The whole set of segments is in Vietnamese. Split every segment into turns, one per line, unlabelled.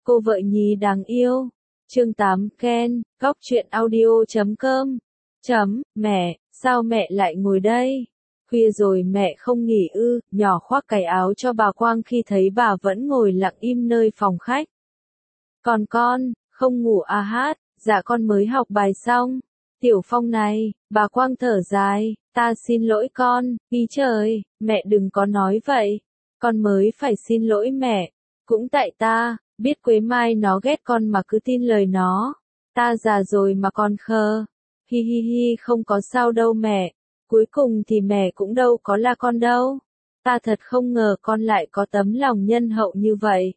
Cô vợ nhí đáng yêu. Chương 8 Ken, Góc truyện audio.com. Mẹ, sao mẹ lại ngồi đây? Khuya rồi mẹ không nghỉ ư? Nhỏ khoác cái áo cho bà Quang khi thấy bà vẫn ngồi lặng im nơi phòng khách. Con, không ngủ à hát? Dạ con mới học bài xong. Tiểu Phong này, bà Quang thở dài, ta xin lỗi con, ý trời, mẹ đừng có nói vậy. Con mới phải xin lỗi mẹ. Cũng tại ta, biết Quế Mai nó ghét con mà cứ tin lời nó. Ta già rồi mà con khờ. Hi hi hi, không có sao đâu mẹ. Cuối cùng thì mẹ cũng đâu có là con đâu. Ta thật không ngờ con lại có tấm lòng nhân hậu như vậy.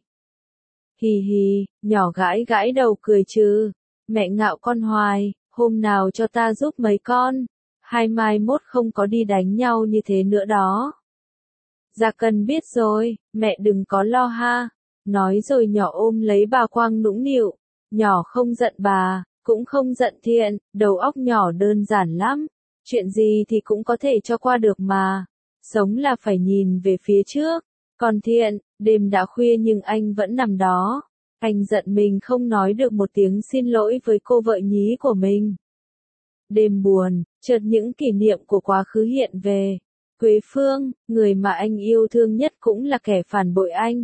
Hì hì, nhỏ gãi gãi đầu cười chứ. Mẹ ngạo con hoài, hôm nào cho ta giúp mấy con. Hai mai mốt không có đi đánh nhau như thế nữa đó. Dạ cần biết rồi, mẹ đừng có lo ha. Nói rồi nhỏ ôm lấy bà Quang nũng nịu. Nhỏ không giận bà, cũng không giận Thiện, đầu óc nhỏ đơn giản lắm. Chuyện gì thì cũng có thể cho qua được mà. Sống là phải nhìn về phía trước. Còn Thiện, đêm đã khuya nhưng anh vẫn nằm đó. Anh giận mình không nói được một tiếng xin lỗi với cô vợ nhí của mình. Đêm buồn, chợt những kỷ niệm của quá khứ hiện về. Quế Phương, người mà anh yêu thương nhất cũng là kẻ phản bội anh.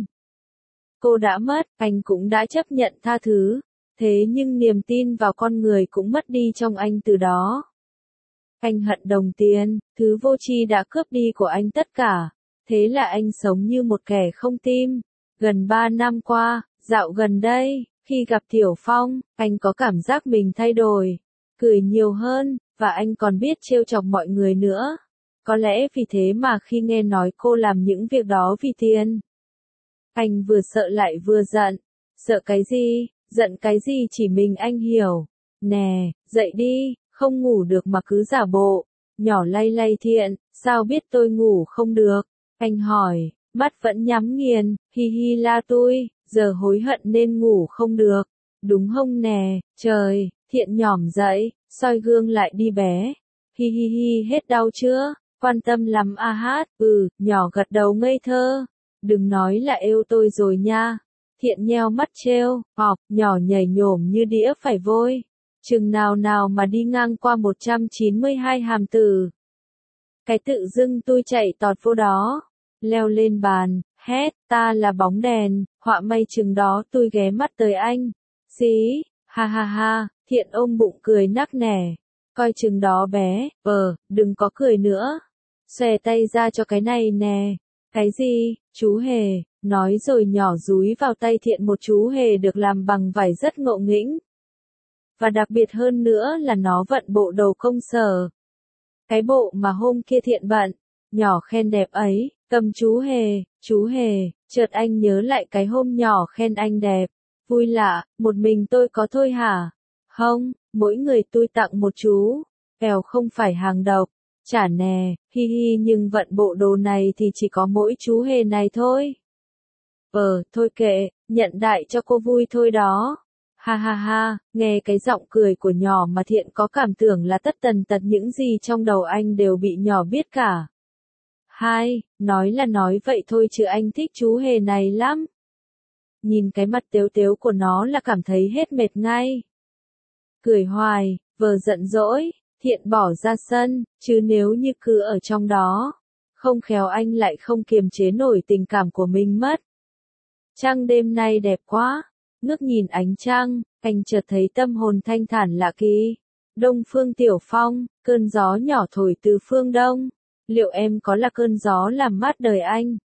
Cô đã mất, anh cũng đã chấp nhận tha thứ. Thế nhưng niềm tin vào con người cũng mất đi trong anh từ đó. Anh hận đồng tiền, thứ vô tri đã cướp đi của anh tất cả. Thế là anh sống như một kẻ không tim. Gần 3 năm qua, dạo gần đây, khi gặp Tiểu Phong, anh có cảm giác mình thay đổi. Cười nhiều hơn, và anh còn biết trêu chọc mọi người nữa. Có lẽ vì thế mà khi nghe nói cô làm những việc đó vì tiền, anh vừa sợ lại vừa giận. Sợ cái gì, giận cái gì chỉ mình anh hiểu. Nè, dậy đi, không ngủ được mà cứ giả bộ. Nhỏ lay lay Thiện, sao biết tôi ngủ không được? Anh hỏi, mắt vẫn nhắm nghiền, hi hi la tôi, giờ hối hận nên ngủ không được. Đúng không nè, trời, Thiện nhỏm dậy, soi gương lại đi bé. Hi hi hi, hết đau chưa? Quan tâm lắm à hát, nhỏ gật đầu ngây thơ. Đừng nói là êu tôi rồi nha. Thiện nheo mắt trêu, nhỏ nhảy nhổm như đĩa phải vôi. Chừng nào nào mà đi ngang qua 192 hàm tử. Cái tự dưng tôi chạy tọt vô đó. Leo lên bàn, hét, ta là bóng đèn, họa may chừng đó tôi ghé mắt tới anh. Xí, ha ha ha, Thiện ôm bụng cười nắc nẻ. Coi chừng đó bé, đừng có cười nữa. Xòe tay ra cho cái này nè. Cái gì, chú hề, nói rồi nhỏ dúi vào tay Thiện một chú hề được làm bằng vải rất ngộ nghĩnh. Và đặc biệt hơn nữa là nó vận bộ đầu công sở. Cái bộ mà hôm kia Thiện bận, nhỏ khen đẹp ấy, cầm chú hề, chợt anh nhớ lại cái hôm nhỏ khen anh đẹp. Vui lạ, một mình tôi có thôi hả? Không, mỗi người tôi tặng một chú. Kèo không phải hàng độc. Chả nè, hi hi nhưng vận bộ đồ này thì chỉ có mỗi chú hề này thôi. Thôi kệ, nhận đại cho cô vui thôi đó. Ha ha ha, nghe cái giọng cười của nhỏ mà Thiện có cảm tưởng là tất tần tật những gì trong đầu anh đều bị nhỏ biết cả. Nói là nói vậy thôi chứ anh thích chú hề này lắm. Nhìn cái mặt tếu tếu của nó là cảm thấy hết mệt ngay. Cười hoài, giận dỗi, Thiện bỏ ra sân, chứ nếu như cứ ở trong đó, không khéo anh lại không kiềm chế nổi tình cảm của mình mất. Trăng đêm nay đẹp quá, ngước nhìn ánh trăng, anh chợt thấy tâm hồn thanh thản lạ kỳ. Đông phương Tiểu Phong, cơn gió nhỏ thổi từ phương đông, liệu em có là cơn gió làm mát đời anh?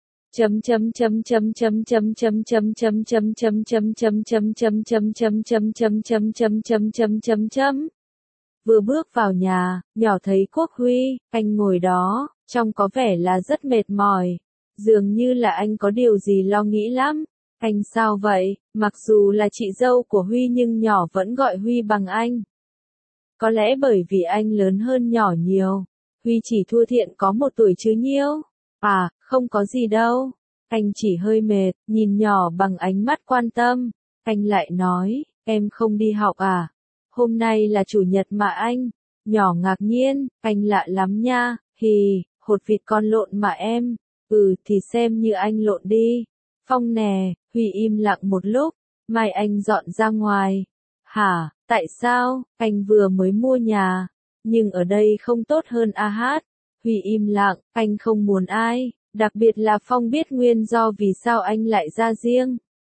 Vừa bước vào nhà, nhỏ thấy Quốc Huy, anh ngồi đó, trông có vẻ là rất mệt mỏi. Dường như là anh có điều gì lo nghĩ lắm. Anh sao vậy? Mặc dù là chị dâu của Huy nhưng nhỏ vẫn gọi Huy bằng anh. Có lẽ bởi vì anh lớn hơn nhỏ nhiều. Huy chỉ thua Thiện có 1 tuổi chứ nhiêu. Không có gì đâu. Anh chỉ hơi mệt, nhìn nhỏ bằng ánh mắt quan tâm. Anh lại nói, em không đi học à? Hôm nay là chủ nhật mà anh. Nhỏ ngạc nhiên, anh lạ lắm nha, hột vịt con lộn mà em. Thì xem như anh lộn đi. Phong nè, Huy im lặng một lúc. mai anh dọn ra ngoài. Hả, tại sao, anh vừa mới mua nhà, nhưng ở đây không tốt hơn à hát? Huy im lặng, anh không muốn ai, đặc biệt là Phong biết nguyên do vì sao anh lại ra riêng.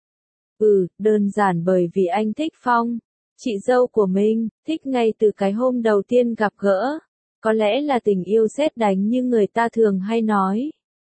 Đơn giản bởi vì anh thích Phong, chị dâu của mình, thích ngay từ cái hôm đầu tiên gặp gỡ. Có lẽ là tình yêu sét đánh như người ta thường hay nói.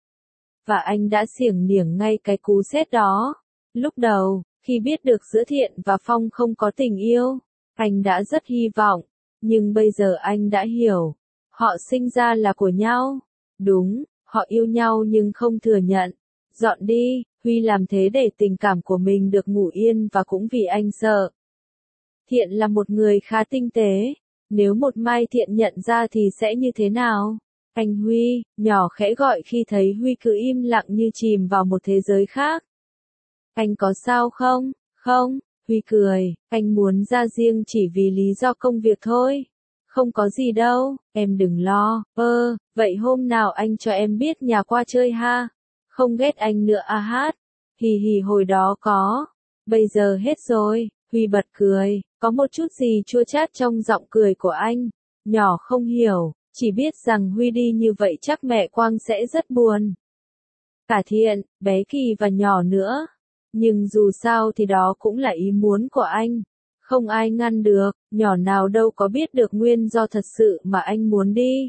Và anh đã xiểng niểng ngay cái cú sét đó. Lúc đầu, khi biết được giữa Thiện và Phong không có tình yêu, anh đã rất hy vọng. Nhưng bây giờ anh đã hiểu. Họ sinh ra là của nhau. Đúng, họ yêu nhau nhưng không thừa nhận. Dọn đi, Huy làm thế để tình cảm của mình được ngủ yên và cũng vì anh sợ. Thiện là một người khá tinh tế. Nếu một mai Thiện nhận ra thì sẽ như thế nào? Anh Huy, nhỏ khẽ gọi khi thấy Huy cứ im lặng như chìm vào một thế giới khác. Anh có sao không? Không, Huy cười, anh muốn ra riêng chỉ vì lý do công việc thôi. Không có gì đâu, em đừng lo. Vậy hôm nào anh cho em biết nhà qua chơi ha? Không ghét anh nữa à hát? Hì hì hồi đó có. Bây giờ hết rồi, Huy bật cười, có một chút gì chua chát trong giọng cười của anh. Nhỏ không hiểu, chỉ biết rằng Huy đi như vậy chắc mẹ Quang sẽ rất buồn. Cả Thiện, bé Kỳ và nhỏ nữa. Nhưng dù sao thì đó cũng là ý muốn của anh. Không ai ngăn được, nhỏ nào đâu có biết được nguyên do thật sự mà anh muốn đi.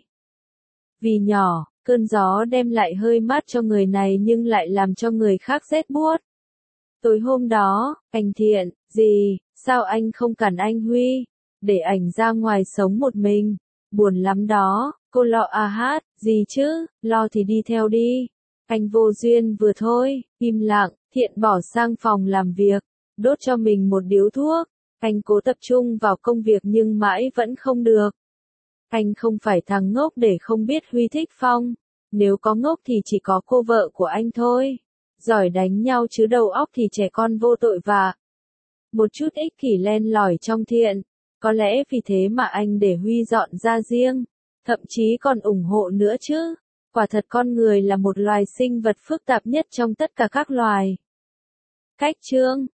Vì nhỏ, cơn gió đem lại hơi mát cho người này nhưng lại làm cho người khác rét buốt. Tối hôm đó, anh Thiện, gì, sao anh không cản anh Huy, để ảnh ra ngoài sống một mình, buồn lắm đó, cô lo à hát, gì chứ, lo thì đi theo đi. Anh vô duyên vừa thôi, im lặng, Thiện bỏ sang phòng làm việc, đốt cho mình một điếu thuốc. Anh cố tập trung vào công việc nhưng mãi vẫn không được. Anh không phải thằng ngốc để không biết Huy thích Phong. Nếu có ngốc thì chỉ có cô vợ của anh thôi. Giỏi đánh nhau chứ đầu óc thì trẻ con vô tội và một chút ích kỷ len lỏi trong Thiện. Có lẽ vì thế mà anh để Huy dọn ra riêng. Thậm chí còn ủng hộ nữa chứ. Quả thật con người là một loài sinh vật phức tạp nhất trong tất cả các loài. Cách chương